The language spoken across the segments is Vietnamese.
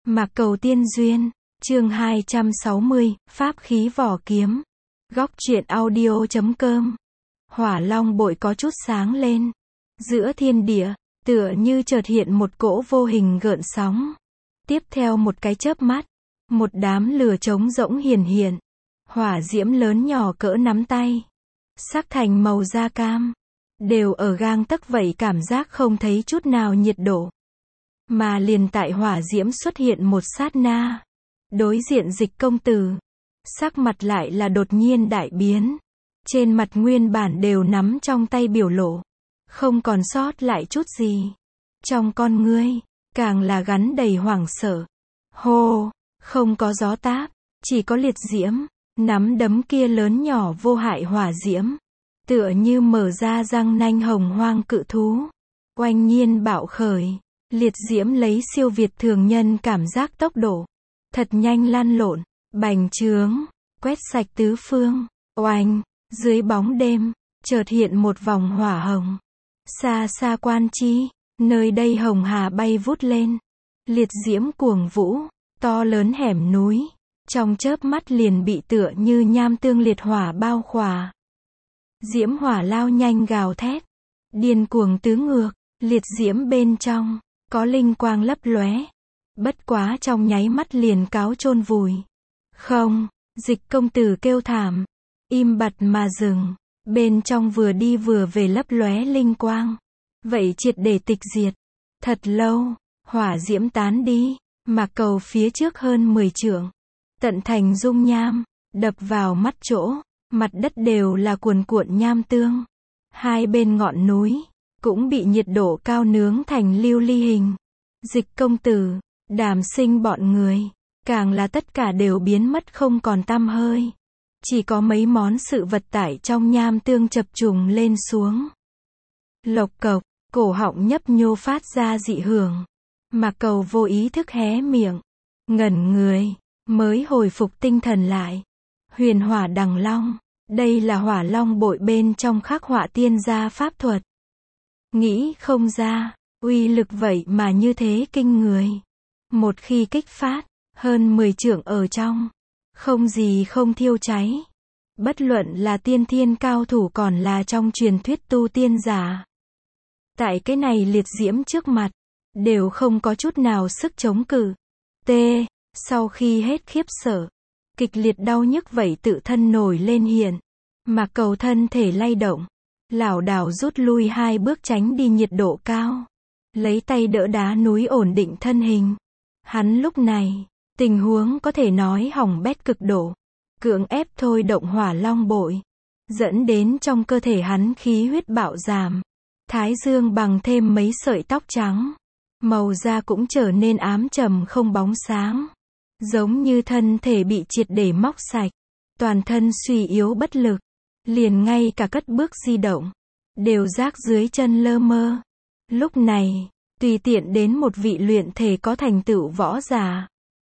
Mạc Cầu Tiên Duyên, chương 260, Pháp khí vỏ kiếm. Góc truyện audio.com. Hỏa long bội có chút sáng lên. Giữa thiên địa, tựa như chợt hiện một cỗ vô hình gợn sóng. Tiếp theo một cái chớp mắt, một đám lửa trống rỗng hiển hiện. Hỏa diễm lớn nhỏ cỡ nắm tay, sắc thành màu da cam, đều ở gang tấc vậy, cảm giác không thấy chút nào nhiệt độ. Mà liền tại hỏa diễm xuất hiện một sát na, đối diện Dịch công tử, sắc mặt lại là đột nhiên đại biến. Trên mặt nguyên bản đều nắm trong tay biểu lộ, không còn sót lại chút gì. Trong con ngươi, càng là gắn đầy hoảng sợ. Hô, không có gió táp, chỉ có liệt diễm. Nắm đấm kia lớn nhỏ vô hại hỏa diễm, tựa như mở ra răng nanh hồng hoang cự thú, oanh nhiên bạo khởi. Liệt diễm lấy siêu việt thường nhân cảm giác tốc độ, thật nhanh lăn lộn, bành trướng, quét sạch tứ phương. Oanh, dưới bóng đêm, chợt hiện một vòng hỏa hồng. Xa xa quan chi, nơi đây hồng hà bay vút lên. Liệt diễm cuồng vũ, to lớn hẻm núi, trong chớp mắt liền bị tựa như nham tương liệt hỏa bao khỏa. Diễm hỏa lao nhanh gào thét, điên cuồng tứ ngược, liệt diễm bên trong có linh quang lấp lóe, bất quá trong nháy mắt liền cáo chôn vùi. Không, Dịch công tử kêu thảm, im bặt mà dừng, bên trong vừa đi vừa về lấp lóe linh quang, vậy triệt để tịch diệt. Thật lâu, hỏa diễm tán đi, Mạc Cầu phía trước hơn 10 trượng, tận thành dung nham, đập vào mắt chỗ, mặt đất đều là cuồn cuộn nham tương. Hai bên ngọn núi cũng bị nhiệt độ cao nướng thành lưu ly hình. Dịch công tử, Đàm Sinh bọn người, càng là tất cả đều biến mất không còn tăm hơi. Chỉ có mấy món sự vật tải trong nham tương chập trùng lên xuống. Lộc cộc, cổ họng nhấp nhô phát ra dị hưởng. Mạc Cầu vô ý thức hé miệng, ngẩn người, mới hồi phục tinh thần lại. Huyền hỏa đằng long, đây là hỏa long bội bên trong khắc họa tiên gia pháp thuật. Nghĩ không ra, uy lực vậy mà như thế kinh người. Một khi kích phát, hơn 10 trượng ở trong, không gì không thiêu cháy. Bất luận là tiên thiên cao thủ còn là trong truyền thuyết tu tiên giả, tại cái này liệt diễm trước mặt, đều không có chút nào sức chống cự. Sau khi hết khiếp sợ, kịch liệt đau nhức vậy tự thân nổi lên hiện. Mạc Cầu thân thể lay động, lảo đảo rút lui 2 bước tránh đi nhiệt độ cao, lấy tay đỡ đá núi ổn định thân hình. Hắn lúc này, tình huống có thể nói hỏng bét cực độ, cưỡng ép thôi động hỏa long bội, dẫn đến trong cơ thể hắn khí huyết bạo giảm, thái dương bằng thêm mấy sợi tóc trắng, màu da cũng trở nên ám trầm không bóng sáng, giống như thân thể bị triệt để móc sạch, toàn thân suy yếu bất lực, liền ngay cả cất bước di động, đều rác dưới chân lơ mơ. Lúc này, tùy tiện đến một vị luyện thể có thành tựu võ giả,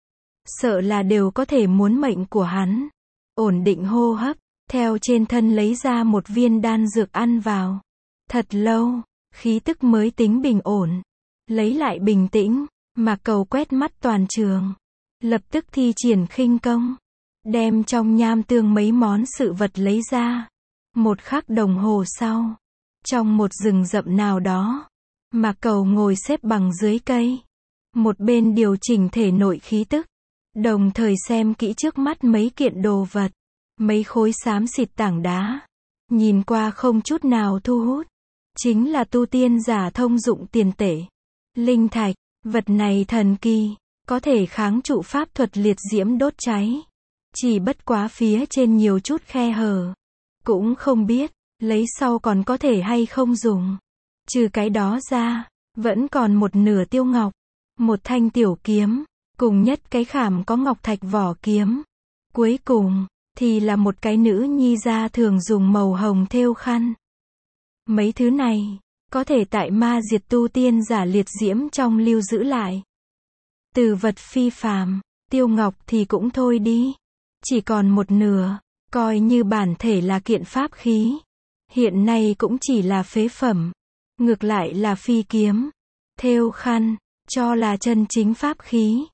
sợ là đều có thể muốn mệnh của hắn. Ổn định hô hấp, theo trên thân lấy ra một viên đan dược ăn vào. Thật lâu, khí tức mới tính bình ổn. Lấy lại bình tĩnh, Mạc Cầu quét mắt toàn trường, lập tức thi triển khinh công, đem trong nham tương mấy món sự vật lấy ra. Một khắc đồng hồ sau, trong một rừng rậm nào đó, Mạc Cầu ngồi xếp bằng dưới cây, một bên điều chỉnh thể nội khí tức, đồng thời xem kỹ trước mắt mấy kiện đồ vật, mấy khối xám xịt tảng đá, nhìn qua không chút nào thu hút, chính là tu tiên giả thông dụng tiền tệ, linh thạch. Vật này thần kỳ, có thể kháng trụ pháp thuật liệt diễm đốt cháy, chỉ bất quá phía trên nhiều chút khe hở, cũng không biết lấy sau còn có thể hay không dùng. Trừ cái đó ra, vẫn còn một nửa tiêu ngọc, một thanh tiểu kiếm, cùng nhất cái khảm có ngọc thạch vỏ kiếm. Cuối cùng, thì là một cái nữ nhi gia thường dùng màu hồng thêu khăn. Mấy thứ này, có thể tại ma diệt tu tiên giả liệt diễm trong lưu giữ lại. Từ vật phi phàm, tiêu ngọc thì cũng thôi đi. Chỉ còn một nửa, coi như bản thể là kiện pháp khí. Hiện nay cũng chỉ là phế phẩm. Ngược lại là phi kiếm, thêu khăn, cho là chân chính pháp khí.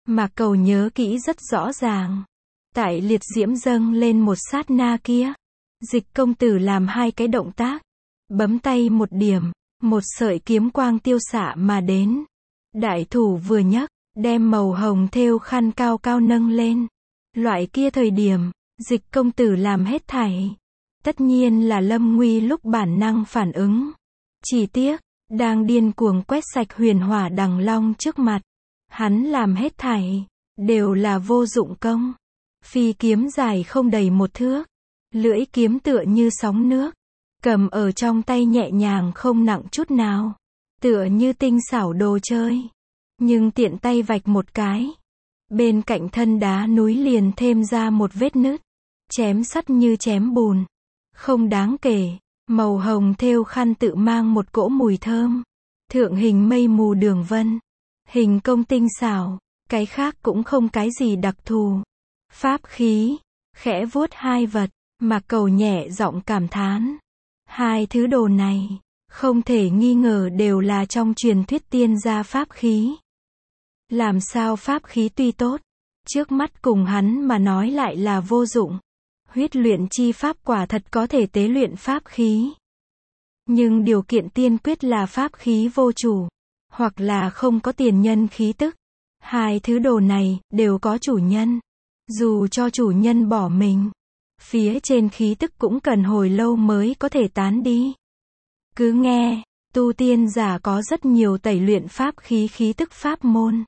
Mà Cầu nhớ kỹ rất rõ ràng. Tại liệt diễm dâng lên một sát na kia, Dịch công tử làm hai cái động tác, bấm tay một điểm, một sợi kiếm quang tiêu xạ mà đến. Đại thủ vừa nhấc, đem màu hồng thêu khăn cao cao nâng lên. Loại kia thời điểm, Dịch công tử làm hết thảy. Tất nhiên là Lâm Nguy lúc bản năng phản ứng. Chỉ tiếc, đang điên cuồng quét sạch huyền hỏa đằng long trước mặt. Hắn làm hết thảy, đều là vô dụng công. Phi kiếm dài không đầy một thước. Lưỡi kiếm tựa như sóng nước. Cầm ở trong tay nhẹ nhàng không nặng chút nào. Tựa như tinh xảo đồ chơi. Nhưng tiện tay vạch một cái. Bên cạnh thân đá núi liền thêm ra một vết nứt. Chém sắt như chém bùn. Không đáng kể. Màu hồng thêu khăn tự mang một cỗ mùi thơm. Thượng hình mây mù đường vân. Hình công tinh xảo. Cái khác cũng không cái gì đặc thù. Pháp khí. Khẽ vuốt hai vật. Mà Cầu nhẹ giọng cảm thán. Hai thứ đồ này, không thể nghi ngờ đều là trong truyền thuyết tiên gia pháp khí. Làm sao pháp khí tuy tốt, trước mắt cùng hắn mà nói lại là vô dụng. Huyết luyện chi pháp quả thật có thể tế luyện pháp khí. Nhưng điều kiện tiên quyết là pháp khí vô chủ, hoặc là không có tiền nhân khí tức. Hai thứ đồ này, đều có chủ nhân. Dù cho chủ nhân bỏ mình, phía trên khí tức cũng cần hồi lâu mới có thể tán đi. Cứ nghe, tu tiên giả có rất nhiều tẩy luyện pháp khí khí tức pháp môn.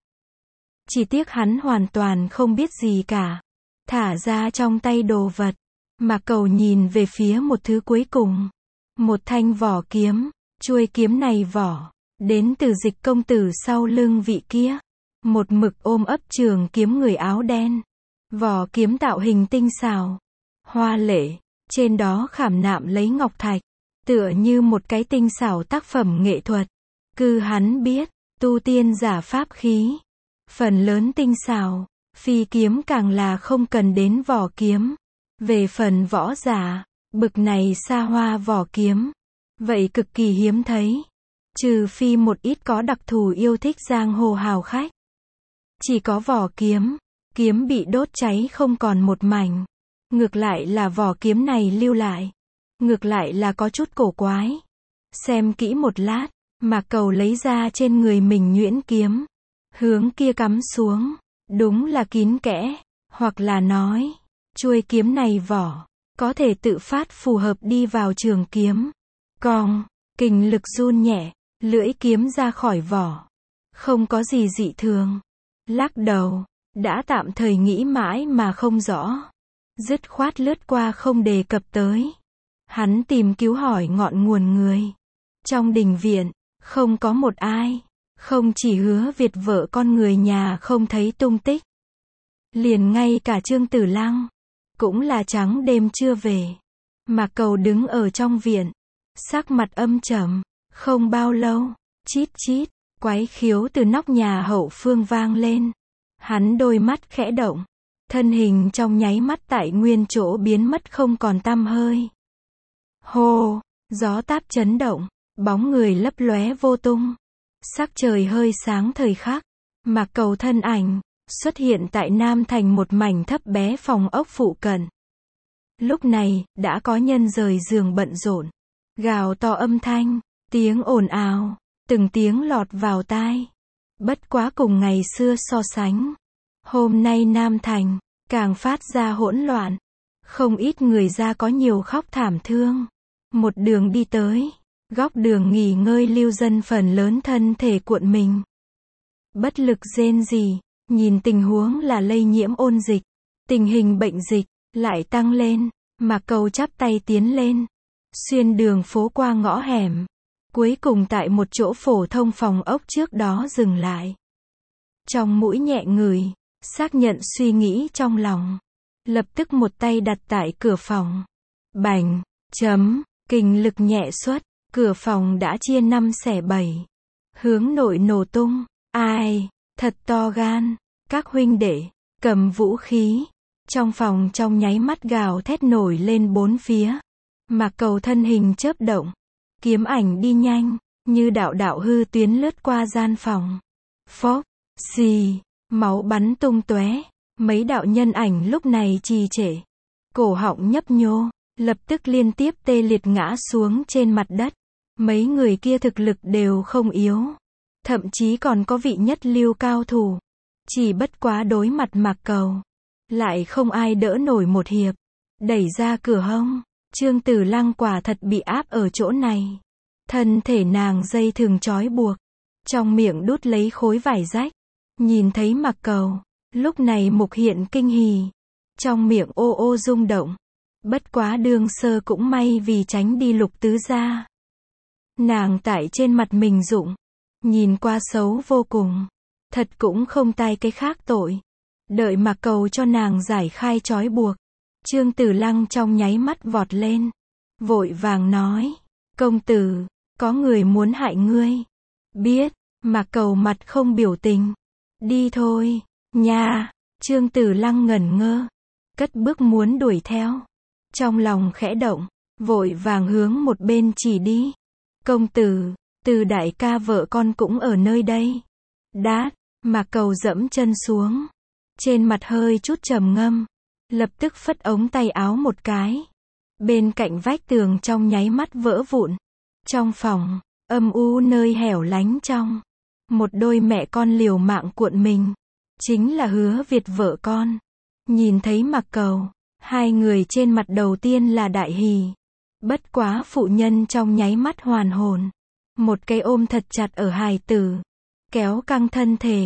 Chỉ tiếc hắn hoàn toàn không biết gì cả. Thả ra trong tay đồ vật, mà Cầu nhìn về phía một thứ cuối cùng. Một thanh vỏ kiếm, chuôi kiếm này vỏ, đến từ Dịch công tử sau lưng vị kia. Một mực ôm ấp trường kiếm người áo đen. Vỏ kiếm tạo hình tinh xảo, hoa lệ, trên đó khảm nạm lấy ngọc thạch, tựa như một cái tinh xảo tác phẩm nghệ thuật. Cứ hắn biết, tu tiên giả pháp khí, phần lớn tinh xảo, phi kiếm càng là không cần đến vỏ kiếm. Về phần võ giả, bực này xa hoa vỏ kiếm, vậy cực kỳ hiếm thấy. Trừ phi một ít có đặc thù yêu thích giang hồ hào khách. Chỉ có vỏ kiếm, kiếm bị đốt cháy không còn một mảnh. Ngược lại là vỏ kiếm này lưu lại. Ngược lại là có chút cổ quái. Xem kỹ một lát, mà Cầu lấy ra trên người mình nhuyễn kiếm. Hướng kia cắm xuống. Đúng là kín kẽ. Hoặc là nói, chuôi kiếm này vỏ, có thể tự phát phù hợp đi vào trường kiếm. Cong, kình lực run nhẹ, lưỡi kiếm ra khỏi vỏ. Không có gì dị thường. Lắc đầu, đã tạm thời nghĩ mãi mà không rõ. Dứt khoát lướt qua không đề cập tới. Hắn tìm cứu hỏi ngọn nguồn người. Trong đình viện, không có một ai. Không chỉ Hứa Việt vợ con người nhà không thấy tung tích. Liền ngay cả Trương Tử Lăng, cũng là trắng đêm chưa về. Mà Cầu đứng ở trong viện, sắc mặt âm trầm. Không bao lâu, chít chít, quái khiếu từ nóc nhà hậu phương vang lên. Hắn đôi mắt khẽ động. Thân hình trong nháy mắt tại nguyên chỗ biến mất không còn tăm hơi. Hô, gió táp chấn động, bóng người lấp lóe vô tung. Sắc trời hơi sáng thời khắc, mà Cầu thân ảnh xuất hiện tại Nam Thành một mảnh thấp bé phòng ốc phụ cận. Lúc này, đã có nhân rời giường bận rộn, gào to âm thanh, tiếng ồn ào, từng tiếng lọt vào tai. Bất quá cùng ngày xưa so sánh, hôm nay Nam Thành càng phát ra hỗn loạn. Không ít người ra có nhiều khóc thảm thương. Một đường đi tới, góc đường nghỉ ngơi lưu dân phần lớn thân thể cuộn mình. Bất lực rên rỉ, nhìn tình huống là lây nhiễm ôn dịch. Tình hình bệnh dịch lại tăng lên, mà Cầu chắp tay tiến lên. Xuyên đường phố qua ngõ hẻm. Cuối cùng tại một chỗ phổ thông phòng ốc trước đó dừng lại. Trong mũi nhẹ ngửi, xác nhận suy nghĩ trong lòng. Lập tức một tay đặt tại cửa phòng. Bành, chấm, kình lực nhẹ xuất, cửa phòng đã chia 5 xẻ 7. Hướng nội nổ tung. Ai, thật to gan, các huynh đệ, cầm vũ khí. Trong phòng trong nháy mắt gào thét nổi lên bốn phía. Mà Cầu thân hình chớp động. Kiếm ảnh đi nhanh, như đạo đạo hư tuyến lướt qua gian phòng. Phốc, xì, máu bắn tung tóe, mấy đạo nhân ảnh lúc này trì trệ, cổ họng nhấp nhô, lập tức liên tiếp tê liệt ngã xuống trên mặt đất. Mấy người kia thực lực đều không yếu, thậm chí còn có vị nhất lưu cao thủ, chỉ bất quá đối mặt Mạc Cầu, lại không ai đỡ nổi một hiệp. Đẩy ra cửa hông, Trương Tử Lăng quả thật bị áp ở chỗ này. Thân thể nàng dây thừng trói buộc, trong miệng đút lấy khối vải rách. Nhìn thấy Mạc Cầu, lúc này mục hiện kinh hỉ, trong miệng ô ô rung động. Bất quá đương sơ cũng may vì tránh đi Lục tứ gia. Nàng tại trên mặt mình rụng, nhìn qua xấu vô cùng, thật cũng không tai cái khác tội. Đợi Mạc Cầu cho nàng giải khai trói buộc, Trương Tử Lăng trong nháy mắt vọt lên, vội vàng nói, công tử, có người muốn hại ngươi. Biết. Mạc Cầu mặt không biểu tình, đi thôi, nha. Trương Tử Lăng ngẩn ngơ, cất bước muốn đuổi theo, trong lòng khẽ động, vội vàng hướng một bên chỉ đi. Công tử, Từ đại ca vợ con cũng ở nơi đây. Đát. Mạc Cầu dẫm chân xuống, trên mặt hơi chút trầm ngâm, lập tức phất ống tay áo một cái. Bên cạnh vách tường trong nháy mắt vỡ vụn. Trong phòng, âm u nơi hẻo lánh trong, một đôi mẹ con liều mạng cuộn mình, chính là Hứa Việt vợ con. Nhìn thấy Mạc Cầu, hai người trên mặt đầu tiên là đại hỉ. Bất quá phụ nhân trong nháy mắt hoàn hồn, một cái ôm thật chặt ở hài tử, kéo căng thân thể.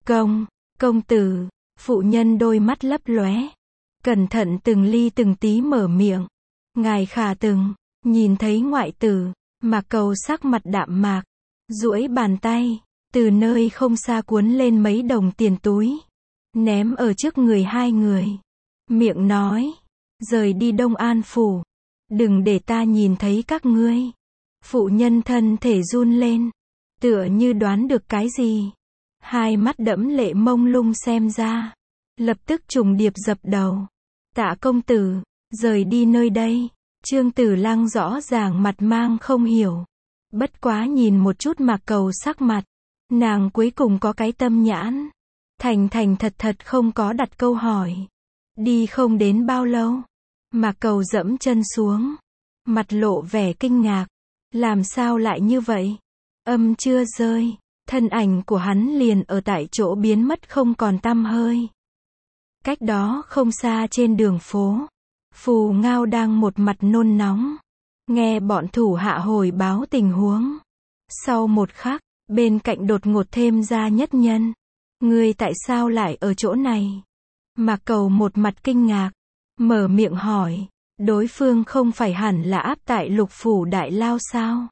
Công tử. Phụ nhân đôi mắt lấp lóe, cẩn thận từng ly từng tí mở miệng. Ngài khả từng nhìn thấy ngoại tử. Mạc Cầu sắc mặt đạm mạc, duỗi bàn tay, từ nơi không xa cuốn lên mấy đồng tiền túi, ném ở trước người hai người. Miệng nói, rời đi Đông An phủ, đừng để ta nhìn thấy các ngươi. Phụ nhân thân thể run lên, tựa như đoán được cái gì. Hai mắt đẫm lệ mông lung xem ra, lập tức trùng điệp dập đầu. Tạ công tử, rời đi nơi đây. Trương Tử Lăng rõ ràng mặt mang không hiểu. Bất quá nhìn một chút Mạc Cầu sắc mặt, nàng cuối cùng có cái tâm nhãn. Thành thật thật không có đặt câu hỏi. Đi không đến bao lâu, Mạc Cầu dẫm chân xuống, mặt lộ vẻ kinh ngạc. Làm sao lại như vậy? Âm chưa rơi, thân ảnh của hắn liền ở tại chỗ biến mất không còn tăm hơi. Cách đó không xa trên đường phố, Phù Ngao đang một mặt nôn nóng, nghe bọn thủ hạ hồi báo tình huống. Sau một khắc, bên cạnh đột ngột thêm ra nhất nhân. Ngươi tại sao lại ở chỗ này? Mạc Cầu một mặt kinh ngạc, mở miệng hỏi, đối phương không phải hẳn là áp tại Lục phủ đại lao sao?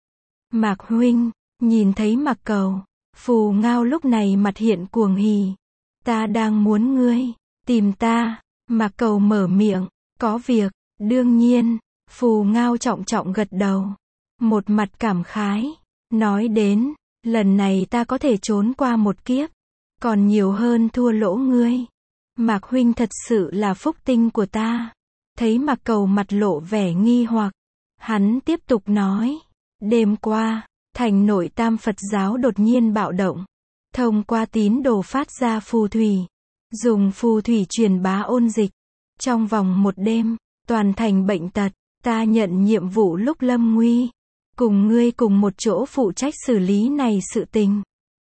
Mạc huynh. Nhìn thấy Mạc Cầu, Phù Ngao lúc này mặt hiện cuồng hỉ. Ta đang muốn ngươi tìm ta. Mạc Cầu mở miệng, có việc. Đương nhiên. Phù Ngao trọng trọng gật đầu, một mặt cảm khái, nói đến, lần này ta có thể trốn qua một kiếp, còn nhiều hơn thua lỗ ngươi. Mạc huynh thật sự là phúc tinh của ta. Thấy Mạc Cầu mặt lộ vẻ nghi hoặc, hắn tiếp tục nói, đêm qua, thành nội Tam Phật giáo đột nhiên bạo động, thông qua tín đồ phát ra phù thủy, dùng phù thủy truyền bá ôn dịch. Trong vòng một đêm, toàn thành bệnh tật. Ta nhận nhiệm vụ lúc lâm nguy, cùng ngươi cùng một chỗ phụ trách xử lý này sự tình.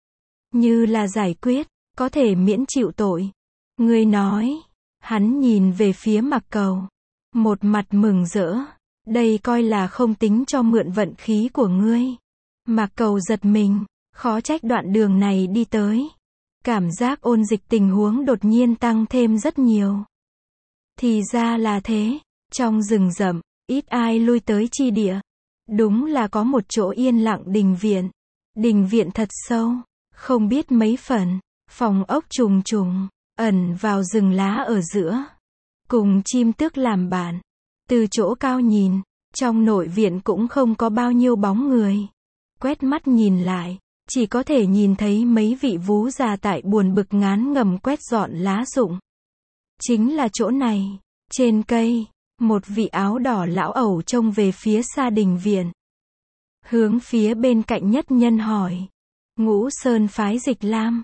Như là giải quyết, có thể miễn chịu tội. Ngươi nói. Hắn nhìn về phía Mạc Cầu, một mặt mừng rỡ. Đây coi là không tính cho mượn vận khí của ngươi. Mạc Cầu giật mình, khó trách đoạn đường này đi tới, cảm giác ôn dịch tình huống đột nhiên tăng thêm rất nhiều. Thì ra là thế. Trong rừng rậm, ít ai lui tới chi địa, đúng là có một chỗ yên lặng đình viện. Đình viện thật sâu, không biết mấy phần, phòng ốc trùng trùng, ẩn vào rừng lá ở giữa, cùng chim tước làm bạn. Từ chỗ cao nhìn, trong nội viện cũng không có bao nhiêu bóng người. Quét mắt nhìn lại, chỉ có thể nhìn thấy mấy vị vú già tại buồn bực ngán ngẩm quét dọn lá rụng. Chính là chỗ này. Trên cây, một vị áo đỏ lão ẩu trông về phía xa đình viện, hướng phía bên cạnh nhất nhân hỏi, Ngũ Sơn phái Dịch Lam,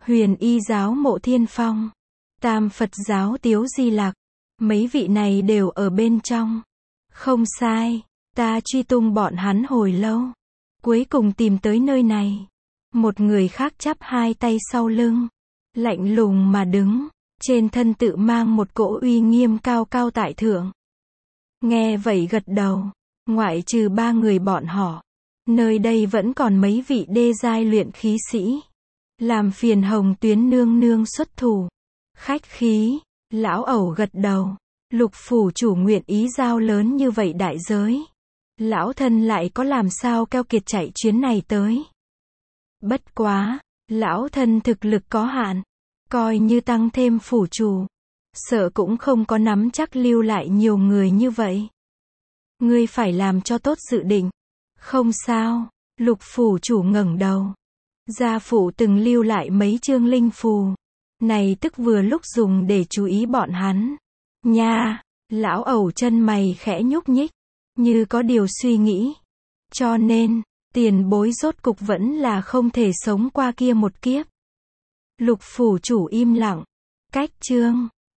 Huyền Y giáo Mộ Thiên Phong, Tam Phật giáo Tiếu Di Lặc, mấy vị này đều ở bên trong. Không sai, ta truy tung bọn hắn hồi lâu, cuối cùng tìm tới nơi này. Một người khác chắp hai tay sau lưng, lạnh lùng mà đứng, trên thân tự mang một cỗ uy nghiêm cao cao tại thượng. Nghe vậy gật đầu, ngoại trừ ba người bọn họ, nơi đây vẫn còn mấy vị đê giai luyện khí sĩ. Làm phiền Hồng Tuyến nương nương xuất thủ. Khách khí, lão ẩu gật đầu. Lục phủ chủ nguyện ý giao lớn như vậy đại giới. Lão thân lại có làm sao keo kiệt chạy chuyến này tới. Bất quá, lão thân thực lực có hạn. Coi như tăng thêm phủ chủ, sợ cũng không có nắm chắc lưu lại nhiều người như vậy. Ngươi phải làm cho tốt dự định. Không sao, lục phủ chủ ngẩng đầu. Gia phụ từng lưu lại mấy chương linh phù. Này tức vừa lúc dùng để chú ý bọn hắn. Nha, lão ẩu chân mày khẽ nhúc nhích, như có điều suy nghĩ. Cho nên, tiền bối rốt cục vẫn là không thể sống qua kia một kiếp. Lục phủ chủ im lặng. Cách chương